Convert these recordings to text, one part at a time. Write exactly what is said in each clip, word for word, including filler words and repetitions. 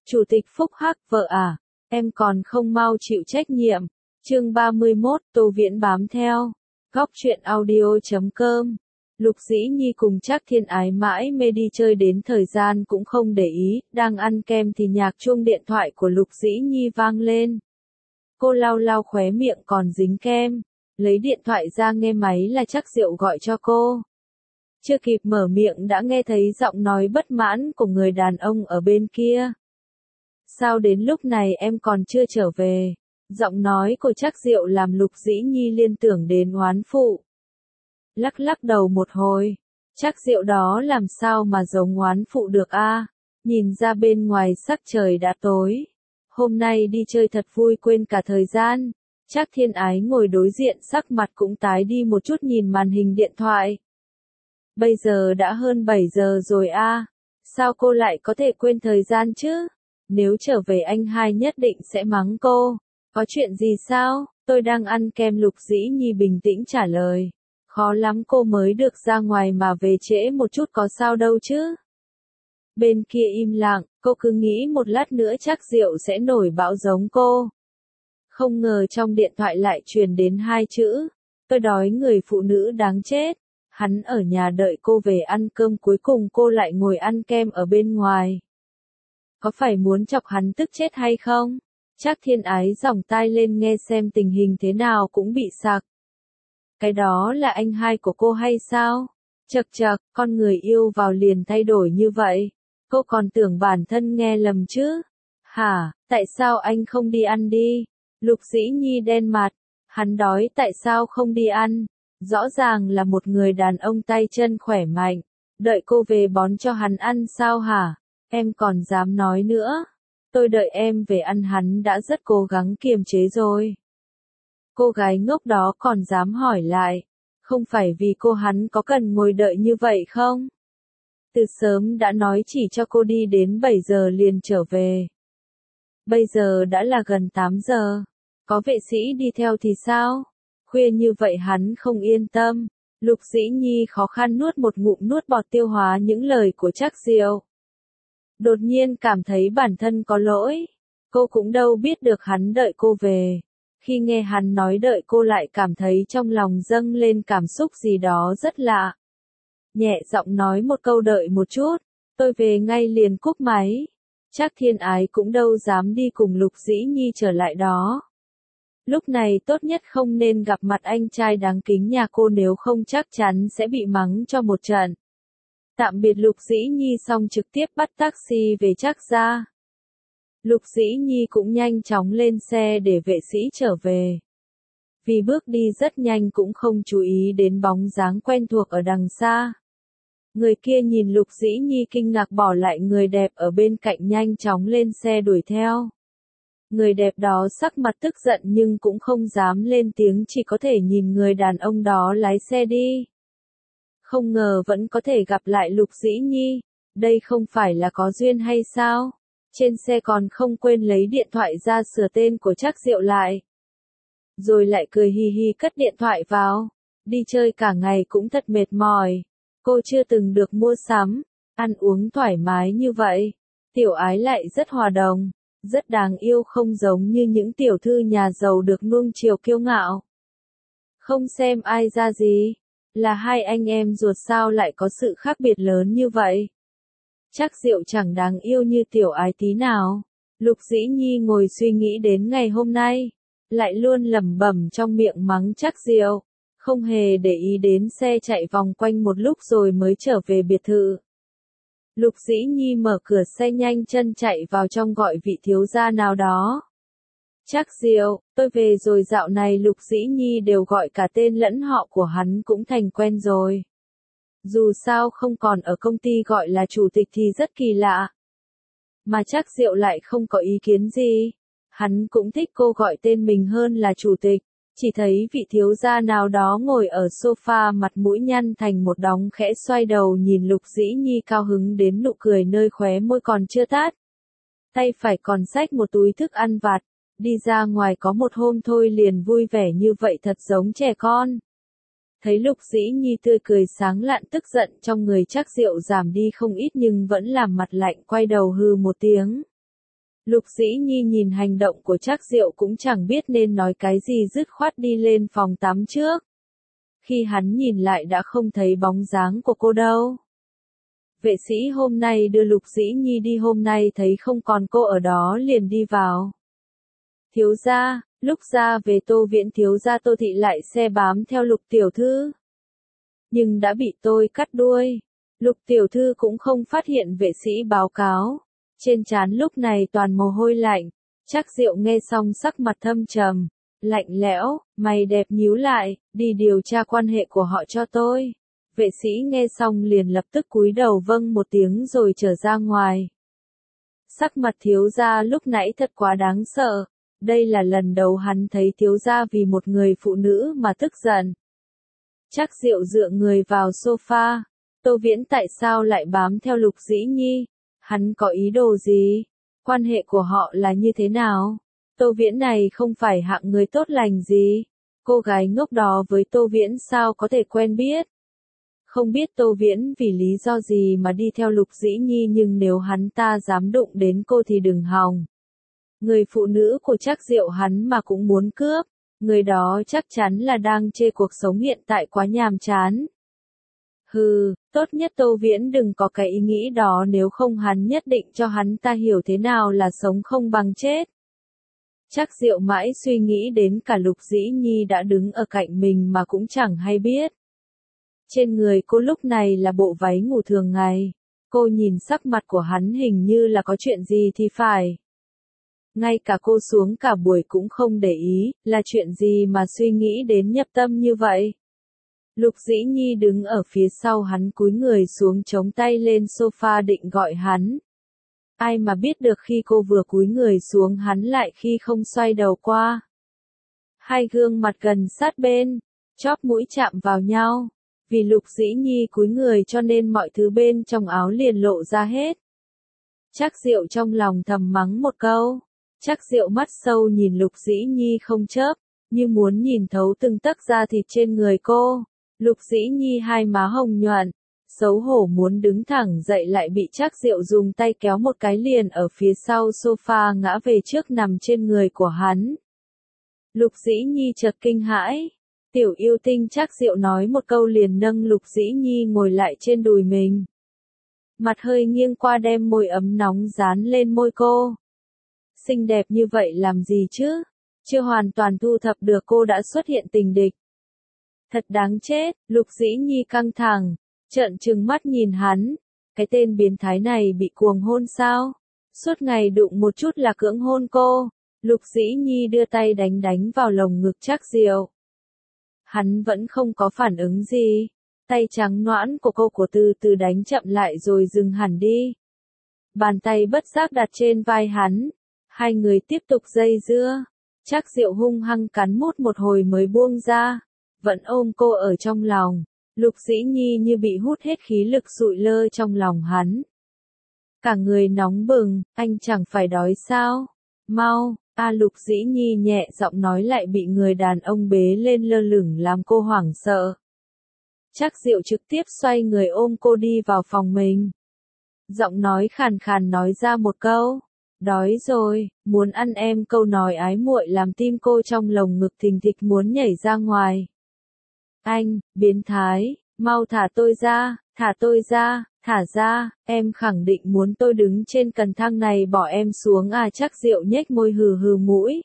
Chủ tịch Phúc Hắc, vợ à, em còn không mau chịu trách nhiệm. Chương ba mươi mốt, Tô Viễn bám theo. Góc truyện audio chấm com. Lục Dĩ Nhi cùng Trác Thiên Ái mãi mê đi chơi đến thời gian cũng không để ý, đang ăn kem thì nhạc chuông điện thoại của Lục Dĩ Nhi vang lên. Cô lau lau khóe miệng còn dính kem, lấy điện thoại ra nghe máy là Trác Diệu gọi cho cô. Chưa kịp mở miệng đã nghe thấy giọng nói bất mãn của người đàn ông ở bên kia. Sao đến lúc này em còn chưa trở về? Giọng nói của Trác Diệu làm Lục Dĩ Nhi liên tưởng đến oán phụ. Lắc lắc đầu một hồi, Trác Diệu đó làm sao mà giống oán phụ được a? Nhìn ra bên ngoài sắc trời đã tối. Hôm nay đi chơi thật vui quên cả thời gian. Trác Thiên Ái ngồi đối diện sắc mặt cũng tái đi một chút nhìn màn hình điện thoại. Bây giờ đã hơn bảy giờ rồi a, sao cô lại có thể quên thời gian chứ? Nếu trở về anh hai nhất định sẽ mắng cô. Có chuyện gì sao? Tôi đang ăn kem. Lục Dĩ Nhi bình tĩnh trả lời. Khó lắm cô mới được ra ngoài mà về trễ một chút có sao đâu chứ? Bên kia im lặng, cô cứ nghĩ một lát nữa Trác Diệu sẽ nổi bão giống cô. Không ngờ trong điện thoại lại truyền đến hai chữ. Tôi đói. Người phụ nữ đáng chết. Hắn ở nhà đợi cô về ăn cơm, cuối cùng cô lại ngồi ăn kem ở bên ngoài. Có phải muốn chọc hắn tức chết hay không? Trác Thiên Ái giỏng tai lên nghe xem tình hình thế nào cũng bị sặc. Cái đó là anh hai của cô hay sao? Chậc chậc, con người yêu vào liền thay đổi như vậy. Cô còn tưởng bản thân nghe lầm chứ? Hả, tại sao anh không đi ăn đi? Lục Dĩ Nhi đen mặt. Hắn đói tại sao không đi ăn? Rõ ràng là một người đàn ông tay chân khỏe mạnh. Đợi cô về bón cho hắn ăn sao hả? Em còn dám nói nữa. Tôi đợi em về ăn hắn đã rất cố gắng kiềm chế rồi. Cô gái ngốc đó còn dám hỏi lại. Không phải vì cô hắn có cần ngồi đợi như vậy không? Từ sớm đã nói chỉ cho cô đi đến bảy giờ liền trở về. Bây giờ đã là gần tám giờ. Có vệ sĩ đi theo thì sao? Khuya như vậy hắn không yên tâm. Lục Dĩ Nhi khó khăn nuốt một ngụm nuốt bọt tiêu hóa những lời của Trác Diệu. Đột nhiên cảm thấy bản thân có lỗi. Cô cũng đâu biết được hắn đợi cô về. Khi nghe hắn nói đợi cô lại cảm thấy trong lòng dâng lên cảm xúc gì đó rất lạ. Nhẹ giọng nói một câu đợi một chút. Tôi về ngay liền cúp máy. Trác Thiên Ái cũng đâu dám đi cùng Lục Dĩ Nhi trở lại đó. Lúc này tốt nhất không nên gặp mặt anh trai đáng kính nhà cô, nếu không chắc chắn sẽ bị mắng cho một trận. Tạm biệt Lục Dĩ Nhi xong trực tiếp bắt taxi về Trác gia. Lục Dĩ Nhi cũng nhanh chóng lên xe để vệ sĩ trở về. Vì bước đi rất nhanh cũng không chú ý đến bóng dáng quen thuộc ở đằng xa. Người kia nhìn Lục Dĩ Nhi kinh ngạc bỏ lại người đẹp ở bên cạnh nhanh chóng lên xe đuổi theo. Người đẹp đó sắc mặt tức giận nhưng cũng không dám lên tiếng, chỉ có thể nhìn người đàn ông đó lái xe đi. Không ngờ vẫn có thể gặp lại Lục Dĩ Nhi, đây không phải là có duyên hay sao? Trên xe còn không quên lấy điện thoại ra sửa tên của Trác Diệu lại. Rồi lại cười hi hi cất điện thoại vào. Đi chơi cả ngày cũng thật mệt mỏi. Cô chưa từng được mua sắm, ăn uống thoải mái như vậy. Tiểu Ái lại rất hòa đồng, rất đáng yêu, không giống như những tiểu thư nhà giàu được nuông chiều kiêu ngạo. Không xem ai ra gì, là hai anh em ruột sao lại có sự khác biệt lớn như vậy. Trác Diệu chẳng đáng yêu như Tiểu Ái tí nào. Lục Dĩ Nhi ngồi suy nghĩ đến ngày hôm nay, lại luôn lẩm bẩm trong miệng mắng Trác Diệu, không hề để ý đến xe chạy vòng quanh một lúc rồi mới trở về biệt thự. Lục Dĩ Nhi mở cửa xe nhanh chân chạy vào trong gọi vị thiếu gia nào đó. Trác Diệu, tôi về rồi. Dạo này Lục Dĩ Nhi đều gọi cả tên lẫn họ của hắn cũng thành quen rồi. Dù sao không còn ở công ty gọi là chủ tịch thì rất kỳ lạ. Mà Trác Diệu lại không có ý kiến gì. Hắn cũng thích cô gọi tên mình hơn là chủ tịch. Chỉ thấy vị thiếu gia nào đó ngồi ở sofa mặt mũi nhăn thành một đống khẽ xoay đầu nhìn Lục Dĩ Nhi cao hứng đến nụ cười nơi khóe môi còn chưa tát. Tay phải còn xách một túi thức ăn vặt. Đi ra ngoài có một hôm thôi liền vui vẻ như vậy thật giống trẻ con. Thấy Lục Dĩ Nhi tươi cười sáng lạn, tức giận trong người Trác Diệu giảm đi không ít nhưng vẫn làm mặt lạnh quay đầu hừ một tiếng. Lục Dĩ Nhi nhìn hành động của Trác Diệu cũng chẳng biết nên nói cái gì, dứt khoát đi lên phòng tắm trước. Khi hắn nhìn lại đã không thấy bóng dáng của cô đâu. Vệ sĩ hôm nay đưa Lục Dĩ Nhi đi, hôm nay thấy không còn cô ở đó liền đi vào. Thiếu gia, lúc ra về Tô Viễn thiếu gia Tô Thị lại xe bám theo Lục tiểu thư. Nhưng đã bị tôi cắt đuôi. Lục tiểu thư cũng không phát hiện vệ sĩ báo cáo. Trên trán lúc này toàn mồ hôi lạnh. Trác Diệu nghe xong sắc mặt thâm trầm, lạnh lẽo, mày đẹp nhíu lại, đi điều tra quan hệ của họ cho tôi. Vệ sĩ nghe xong liền lập tức cúi đầu vâng một tiếng rồi trở ra ngoài. Sắc mặt thiếu gia lúc nãy thật quá đáng sợ. Đây là lần đầu hắn thấy thiếu gia vì một người phụ nữ mà tức giận. Trác Diệu dựa người vào sofa. Tô Viễn tại sao lại bám theo Lục Dĩ Nhi? Hắn có ý đồ gì? Quan hệ của họ là như thế nào? Tô Viễn này không phải hạng người tốt lành gì. Cô gái ngốc đó với Tô Viễn sao có thể quen biết? Không biết Tô Viễn vì lý do gì mà đi theo Lục Dĩ Nhi, nhưng nếu hắn ta dám đụng đến cô thì đừng hòng. Người phụ nữ của Trác Diệu hắn mà cũng muốn cướp, người đó chắc chắn là đang chê cuộc sống hiện tại quá nhàm chán. Hừ, tốt nhất Tô Viễn đừng có cái ý nghĩ đó, nếu không hắn nhất định cho hắn ta hiểu thế nào là sống không bằng chết. Trác Diệu mãi suy nghĩ đến cả Lục Dĩ Nhi đã đứng ở cạnh mình mà cũng chẳng hay biết. Trên người cô lúc này là bộ váy ngủ thường ngày. Cô nhìn sắc mặt của hắn hình như là có chuyện gì thì phải. Ngay cả cô xuống cả buổi cũng không để ý, là chuyện gì mà suy nghĩ đến nhập tâm như vậy. Lục Dĩ Nhi đứng ở phía sau hắn cúi người xuống chống tay lên sofa định gọi hắn. Ai mà biết được khi cô vừa cúi người xuống hắn lại khi không xoay đầu qua. Hai gương mặt gần sát bên, chóp mũi chạm vào nhau. Vì Lục Dĩ Nhi cúi người cho nên mọi thứ bên trong áo liền lộ ra hết. Trác Diệu trong lòng thầm mắng một câu. Trác Diệu mắt sâu nhìn Lục Dĩ Nhi không chớp, như muốn nhìn thấu từng tấc da thịt trên người cô. Lục Dĩ Nhi hai má hồng nhuận, xấu hổ muốn đứng thẳng dậy lại bị Trác Diệu dùng tay kéo một cái liền ở phía sau sofa ngã về trước nằm trên người của hắn. Lục Dĩ Nhi chợt kinh hãi. Tiểu yêu tinh, Trác Diệu nói một câu liền nâng Lục Dĩ Nhi ngồi lại trên đùi mình. Mặt hơi nghiêng qua đem môi ấm nóng dán lên môi cô. Xinh đẹp như vậy làm gì chứ? Chưa hoàn toàn thu thập được cô đã xuất hiện tình địch. Thật đáng chết, Lục Dĩ Nhi căng thẳng, trợn trừng mắt nhìn hắn. Cái tên biến thái này bị cuồng hôn sao? Suốt ngày đụng một chút là cưỡng hôn cô. Lục Dĩ Nhi đưa tay đánh đánh vào lồng ngực Trác Diệu. Hắn vẫn không có phản ứng gì. Tay trắng nõn của cô của từ từ đánh chậm lại rồi dừng hẳn đi. Bàn tay bất giác đặt trên vai hắn. Hai người tiếp tục dây dưa. Trác Diệu hung hăng cắn mút một hồi mới buông ra. Vẫn ôm cô ở trong lòng. Lục Dĩ Nhi như bị hút hết khí lực sụi lơ trong lòng hắn. Cả người nóng bừng, anh chẳng phải đói sao? Mau, a Lục Dĩ Nhi nhẹ giọng nói lại bị người đàn ông bế lên lơ lửng làm cô hoảng sợ. Trác Diệu trực tiếp xoay người ôm cô đi vào phòng mình. Giọng nói khàn khàn nói ra một câu. Đói rồi, muốn ăn em, câu nói ái muội làm tim cô trong lồng ngực thình thịch muốn nhảy ra ngoài. Anh, biến thái, mau thả tôi ra, thả tôi ra, thả ra, em khẳng định muốn tôi đứng trên cần thang này bỏ em xuống à? Trác Diệu nhếch môi hừ hừ mũi.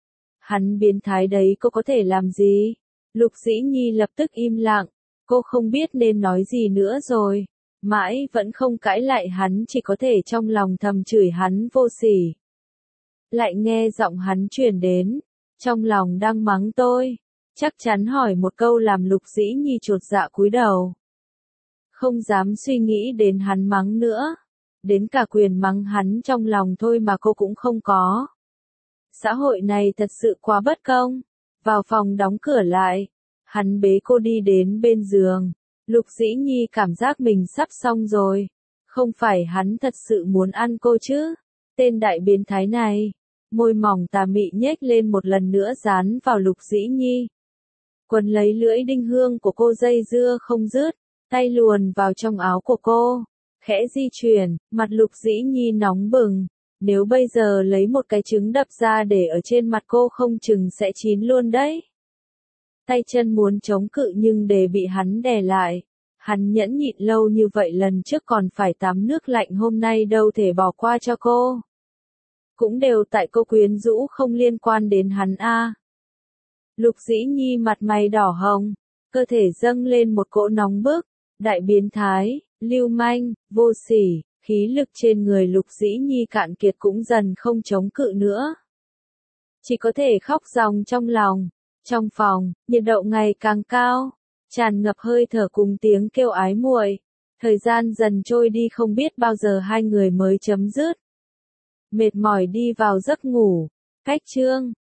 Hắn biến thái đấy, cô có thể làm gì? Lục Dĩ Nhi lập tức im lặng, cô không biết nên nói gì nữa rồi. Mãi vẫn không cãi lại hắn, chỉ có thể trong lòng thầm chửi hắn vô sỉ. Lại nghe giọng hắn truyền đến, trong lòng đang mắng tôi. Chắc chắn hỏi một câu làm Lục Dĩ Nhi chột dạ cúi đầu. Không dám suy nghĩ đến hắn mắng nữa. Đến cả quyền mắng hắn trong lòng thôi mà cô cũng không có. Xã hội này thật sự quá bất công. Vào phòng đóng cửa lại. Hắn bế cô đi đến bên giường. Lục Dĩ Nhi cảm giác mình sắp xong rồi. Không phải hắn thật sự muốn ăn cô chứ? Tên đại biến thái này. Môi mỏng tà mị nhếch lên một lần nữa dán vào Lục Dĩ Nhi. Quần lấy lưỡi đinh hương của cô dây dưa không dứt, tay luồn vào trong áo của cô, khẽ di chuyển, mặt Lục Dĩ Nhi nóng bừng, Nếu bây giờ lấy một cái trứng đập ra để ở trên mặt cô không chừng sẽ chín luôn đấy. Tay chân muốn chống cự nhưng để bị hắn đè lại. Hắn nhẫn nhịn lâu như vậy lần trước còn phải tắm nước lạnh hôm nay đâu thể bỏ qua cho cô. Cũng đều tại cô quyến rũ không liên quan đến hắn a. Lục Dĩ Nhi mặt mày đỏ hồng, cơ thể dâng lên một cỗ nóng bức, đại biến thái, lưu manh, vô sỉ, khí lực trên người Lục Dĩ Nhi cạn kiệt cũng dần không chống cự nữa. Chỉ có thể khóc ròng trong lòng. Trong phòng, nhiệt độ ngày càng cao, tràn ngập hơi thở cùng tiếng kêu ái muội. Thời gian dần trôi đi không biết bao giờ hai người mới chấm dứt. Mệt mỏi đi vào giấc ngủ, cách chương